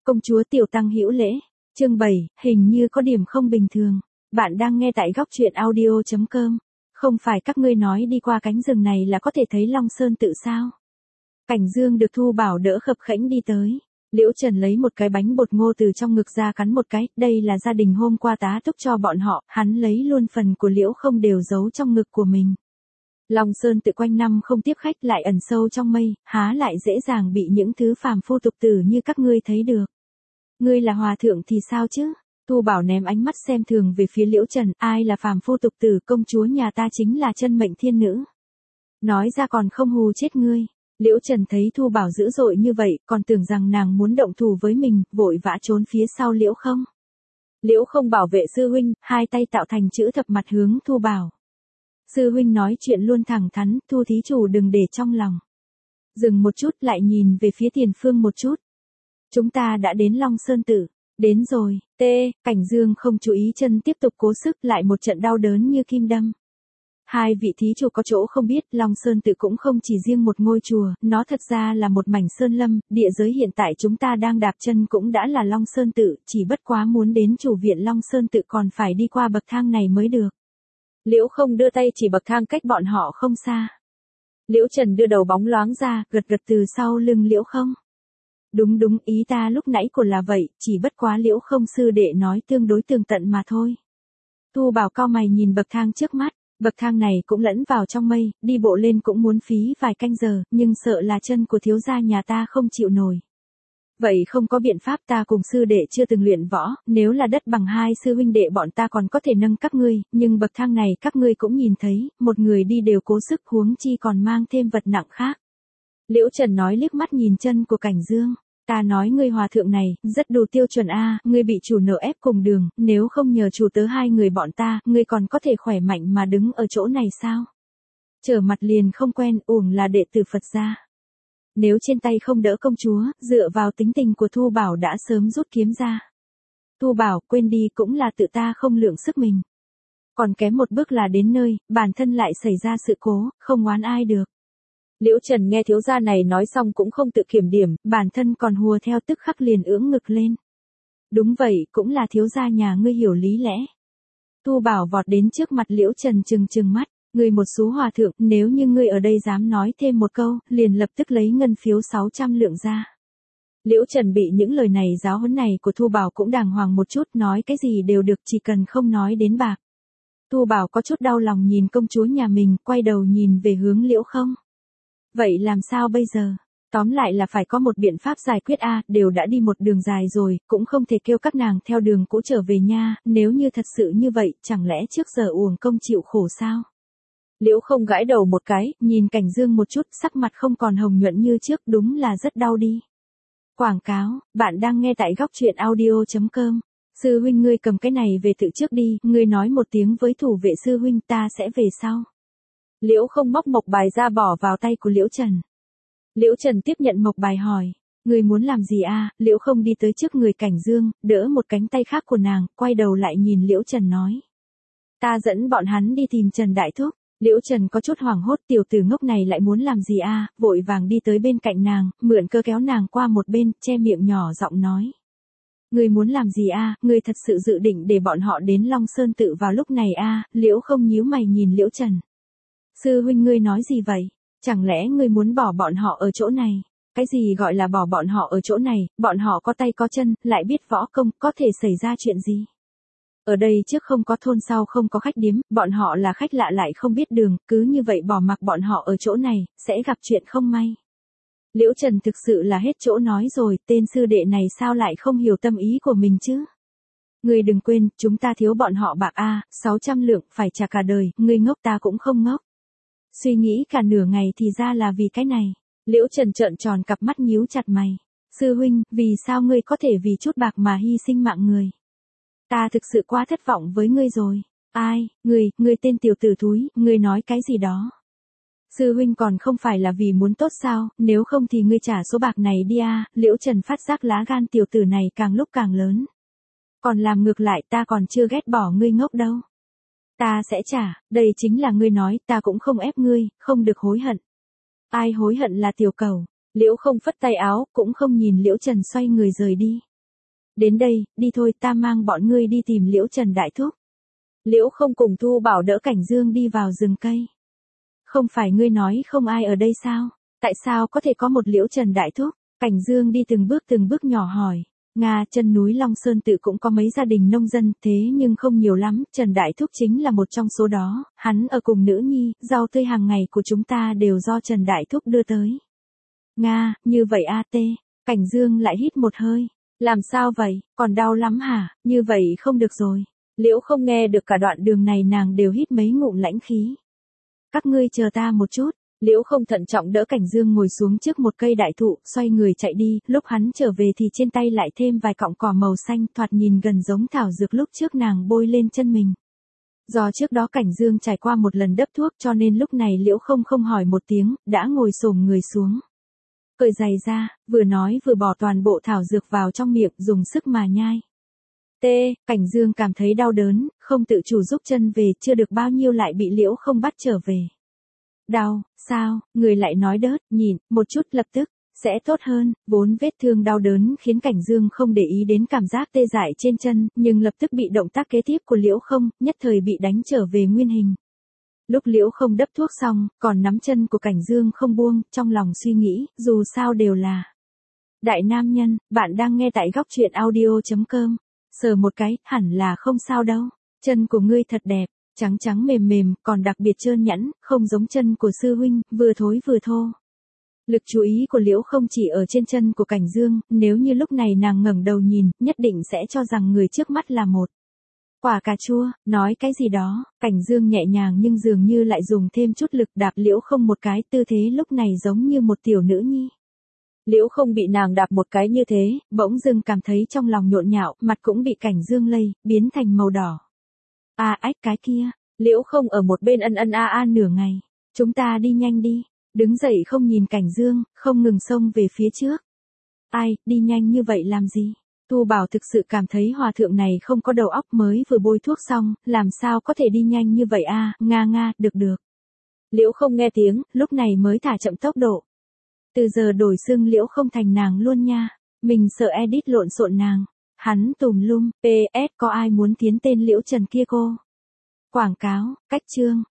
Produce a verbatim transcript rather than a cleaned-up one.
Công chúa Tiểu Tăng hữu lễ. Chương bảy, hình như có điểm không bình thường. Bạn đang nghe tại góc truyện audio chấm com. Không phải các ngươi nói đi qua cánh rừng này là có thể thấy Long Sơn tự sao? Cảnh Dương được Thu Bảo đỡ khập khẽnh đi tới. Liễu Trần lấy một cái bánh bột ngô từ trong ngực ra cắn một cái, đây là gia đình hôm qua tá túc cho bọn họ, hắn lấy luôn phần của Liễu không đều giấu trong ngực của mình. Long Sơn tự quanh năm không tiếp khách lại ẩn sâu trong mây, há lại dễ dàng bị những thứ phàm phu tục tử như các ngươi thấy được. Ngươi là hòa thượng thì sao chứ? Thu Bảo ném ánh mắt xem thường về phía Liễu Trần, ai là phàm phu tục tử, công chúa nhà ta chính là chân mệnh thiên nữ. Nói ra còn không hù chết ngươi. Liễu Trần thấy Thu Bảo dữ dội như vậy, còn tưởng rằng nàng muốn động thủ với mình, vội vã trốn phía sau Liễu Không. Liễu Không bảo vệ sư huynh, hai tay tạo thành chữ thập mặt hướng Thu Bảo. Sư huynh nói chuyện luôn thẳng thắn, Thu thí chủ đừng để trong lòng. Dừng một chút lại nhìn về phía tiền phương một chút. Chúng ta đã đến Long Sơn Tử. Đến rồi, tê, Cảnh Dương không chú ý chân tiếp tục cố sức lại một trận đau đớn như kim đâm. Hai vị thí chủ có chỗ không biết, Long Sơn Tự cũng không chỉ riêng một ngôi chùa, nó thật ra là một mảnh sơn lâm, địa giới hiện tại chúng ta đang đạp chân cũng đã là Long Sơn Tự, chỉ bất quá muốn đến chủ viện Long Sơn Tự còn phải đi qua bậc thang này mới được. Liễu Không đưa tay chỉ bậc thang cách bọn họ không xa. Liễu Trần đưa đầu bóng loáng ra, gật gật từ sau lưng Liễu Không. Đúng đúng, ý ta lúc nãy của là vậy, chỉ bất quá Liễu Không sư đệ nói tương đối tường tận mà thôi. Thu Bảo cau mày nhìn bậc thang trước mắt. Bậc thang này cũng lẫn vào trong mây, đi bộ lên cũng muốn phí vài canh giờ, nhưng sợ là chân của thiếu gia nhà ta không chịu nổi. Vậy không có biện pháp, ta cùng sư đệ chưa từng luyện võ, nếu là đất bằng hai sư huynh đệ bọn ta còn có thể nâng các ngươi, nhưng bậc thang này các ngươi cũng nhìn thấy, một người đi đều cố sức huống chi còn mang thêm vật nặng khác. Liễu Trần nói liếc mắt nhìn chân của Cảnh Dương. Ta nói ngươi hòa thượng này, rất đủ tiêu chuẩn a, ngươi bị chủ nợ ép cùng đường, nếu không nhờ chủ tớ hai người bọn ta, ngươi còn có thể khỏe mạnh mà đứng ở chỗ này sao? Trở mặt liền không quen, uổng là đệ tử Phật gia. Nếu trên tay không đỡ công chúa, dựa vào tính tình của Thu Bảo đã sớm rút kiếm ra. Thu Bảo, quên đi cũng là tự ta không lượng sức mình. Còn kém một bước là đến nơi, bản thân lại xảy ra sự cố, không oán ai được. Liễu Trần nghe thiếu gia này nói xong cũng không tự kiểm điểm, bản thân còn hùa theo tức khắc liền ưỡng ngực lên. Đúng vậy, cũng là thiếu gia nhà ngươi hiểu lý lẽ. Thu Bảo vọt đến trước mặt Liễu Trần trừng trừng mắt, ngươi một số hòa thượng, nếu như ngươi ở đây dám nói thêm một câu, liền lập tức lấy ngân phiếu sáu trăm lượng ra. Liễu Trần bị những lời này giáo huấn này của Thu Bảo cũng đàng hoàng một chút, nói cái gì đều được chỉ cần không nói đến bạc. Thu Bảo có chút đau lòng nhìn công chúa nhà mình, quay đầu nhìn về hướng Liễu Không. Vậy làm sao bây giờ? Tóm lại là phải có một biện pháp giải quyết a, đều đã đi một đường dài rồi, cũng không thể kêu các nàng theo đường cũ trở về nha, nếu như thật sự như vậy, chẳng lẽ trước giờ uổng công chịu khổ sao? Liễu Không gãi đầu một cái, nhìn Cảnh Dương một chút, sắc mặt không còn hồng nhuận như trước, đúng là rất đau đi. Quảng cáo, bạn đang nghe tại góc truyện audio chấm com. Sư huynh ngươi cầm cái này về tự trước đi, ngươi nói một tiếng với thủ vệ sư huynh, ta sẽ về sau. Liễu Không móc mộc bài ra bỏ vào tay của Liễu Trần. Liễu Trần tiếp nhận mộc bài hỏi, người muốn làm gì a? Liễu Không đi tới trước người Cảnh Dương, đỡ một cánh tay khác của nàng, quay đầu lại nhìn Liễu Trần nói. Ta dẫn bọn hắn đi tìm Trần Đại Thúc. Liễu Trần có chút hoảng hốt, tiểu tử ngốc này lại muốn làm gì a? Vội vàng đi tới bên cạnh nàng, mượn cơ kéo nàng qua một bên, che miệng nhỏ giọng nói. Người muốn làm gì a? Người thật sự dự định để bọn họ đến Long Sơn Tự vào lúc này a? Liễu Không nhíu mày nhìn Liễu Trần. Sư huynh ngươi nói gì vậy? Chẳng lẽ ngươi muốn bỏ bọn họ ở chỗ này? Cái gì gọi là bỏ bọn họ ở chỗ này? Bọn họ có tay có chân, lại biết võ công, có thể xảy ra chuyện gì? Ở đây trước không có thôn sau không có khách điếm, bọn họ là khách lạ lại không biết đường, cứ như vậy bỏ mặc bọn họ ở chỗ này, sẽ gặp chuyện không may. Liễu Trần thực sự là hết chỗ nói rồi, tên sư đệ này sao lại không hiểu tâm ý của mình chứ? Ngươi đừng quên, chúng ta thiếu bọn họ bạc a, sáu trăm lượng, phải trả cả đời, ngươi ngốc ta cũng không ngốc. Suy nghĩ cả nửa ngày thì ra là vì cái này. Liễu Trần trợn tròn cặp mắt nhíu chặt mày. Sư huynh, vì sao ngươi có thể vì chút bạc mà hy sinh mạng người? Ta thực sự quá thất vọng với ngươi rồi. Ai, ngươi, ngươi tên tiểu tử thúi, ngươi nói cái gì đó? Sư huynh còn không phải là vì muốn tốt sao, nếu không thì ngươi trả số bạc này đi a. Liễu Trần phát giác lá gan tiểu tử này càng lúc càng lớn. Còn làm ngược lại, ta còn chưa ghét bỏ ngươi ngốc đâu. Ta sẽ trả, đây chính là ngươi nói, ta cũng không ép ngươi, không được hối hận. Ai hối hận là tiểu cẩu. Liễu Không phất tay áo, cũng không nhìn Liễu Trần xoay người rời đi. Đến đây, đi thôi, ta mang bọn ngươi đi tìm Liễu Trần đại thúc. Liễu Không cùng Thu Bảo đỡ Cảnh Dương đi vào rừng cây. Không phải ngươi nói không ai ở đây sao? Tại sao có thể có một Liễu Trần đại thúc? Cảnh Dương đi từng bước từng bước nhỏ hỏi. Nga, chân núi Long Sơn tự cũng có mấy gia đình nông dân, thế nhưng không nhiều lắm, Trần đại thúc chính là một trong số đó, hắn ở cùng nữ nhi, rau tươi hàng ngày của chúng ta đều do Trần đại thúc đưa tới. Nga, như vậy a tê, Cảnh Dương lại hít một hơi. Làm sao vậy, còn đau lắm hả, như vậy không được rồi. Liễu Không nghe được cả đoạn đường này nàng đều hít mấy ngụm lãnh khí. Các ngươi chờ ta một chút. Liễu Không thận trọng đỡ Cảnh Dương ngồi xuống trước một cây đại thụ, xoay người chạy đi, lúc hắn trở về thì trên tay lại thêm vài cọng cỏ màu xanh, thoạt nhìn gần giống thảo dược lúc trước nàng bôi lên chân mình. Do trước đó Cảnh Dương trải qua một lần đắp thuốc cho nên lúc này Liễu Không không hỏi một tiếng, đã ngồi xổm người xuống. Cởi giày ra, vừa nói vừa bỏ toàn bộ thảo dược vào trong miệng, dùng sức mà nhai. T, Cảnh Dương cảm thấy đau đớn, không tự chủ rút chân về, chưa được bao nhiêu lại bị Liễu Không bắt trở về. Đau, sao, người lại nói đớt, nhịn, một chút lập tức, sẽ tốt hơn, vốn vết thương đau đớn khiến Cảnh Dương không để ý đến cảm giác tê dại trên chân, nhưng lập tức bị động tác kế tiếp của Liễu Không, nhất thời bị đánh trở về nguyên hình. Lúc Liễu Không đắp thuốc xong, còn nắm chân của Cảnh Dương không buông, trong lòng suy nghĩ, dù sao đều là đại nam nhân, bạn đang nghe tại góc truyện audio chấm com. Sờ một cái, hẳn là không sao đâu, chân của ngươi thật đẹp. Trắng trắng mềm mềm, còn đặc biệt trơn nhẵn, không giống chân của sư huynh, vừa thối vừa thô. Lực chú ý của Liễu Không chỉ ở trên chân của Cảnh Dương, nếu như lúc này nàng ngẩng đầu nhìn, nhất định sẽ cho rằng người trước mắt là một quả cà chua, nói cái gì đó, Cảnh Dương nhẹ nhàng nhưng dường như lại dùng thêm chút lực đạp Liễu Không một cái, tư thế lúc này giống như một tiểu nữ nhi. Liễu Không bị nàng đạp một cái như thế, bỗng dưng cảm thấy trong lòng nhộn nhạo, mặt cũng bị Cảnh Dương lây, biến thành màu đỏ. À ách cái kia, Liễu Không ở một bên ân ân a a nửa ngày. Chúng ta đi nhanh đi. Đứng dậy không nhìn Cảnh Dương, không ngừng xông về phía trước. Ai, đi nhanh như vậy làm gì? Tu Bảo thực sự cảm thấy hòa thượng này không có đầu óc, mới vừa bôi thuốc xong, làm sao có thể đi nhanh như vậy a? Nga nga, được được. Liễu Không nghe tiếng, lúc này mới thả chậm tốc độ. Từ giờ đổi xưng Liễu Không thành nàng luôn nha. Mình sợ edit lộn xộn nàng. Hắn tùm lum, pê ét có ai muốn tiến tên Liễu Trần kia cô? Quảng cáo, cách chương,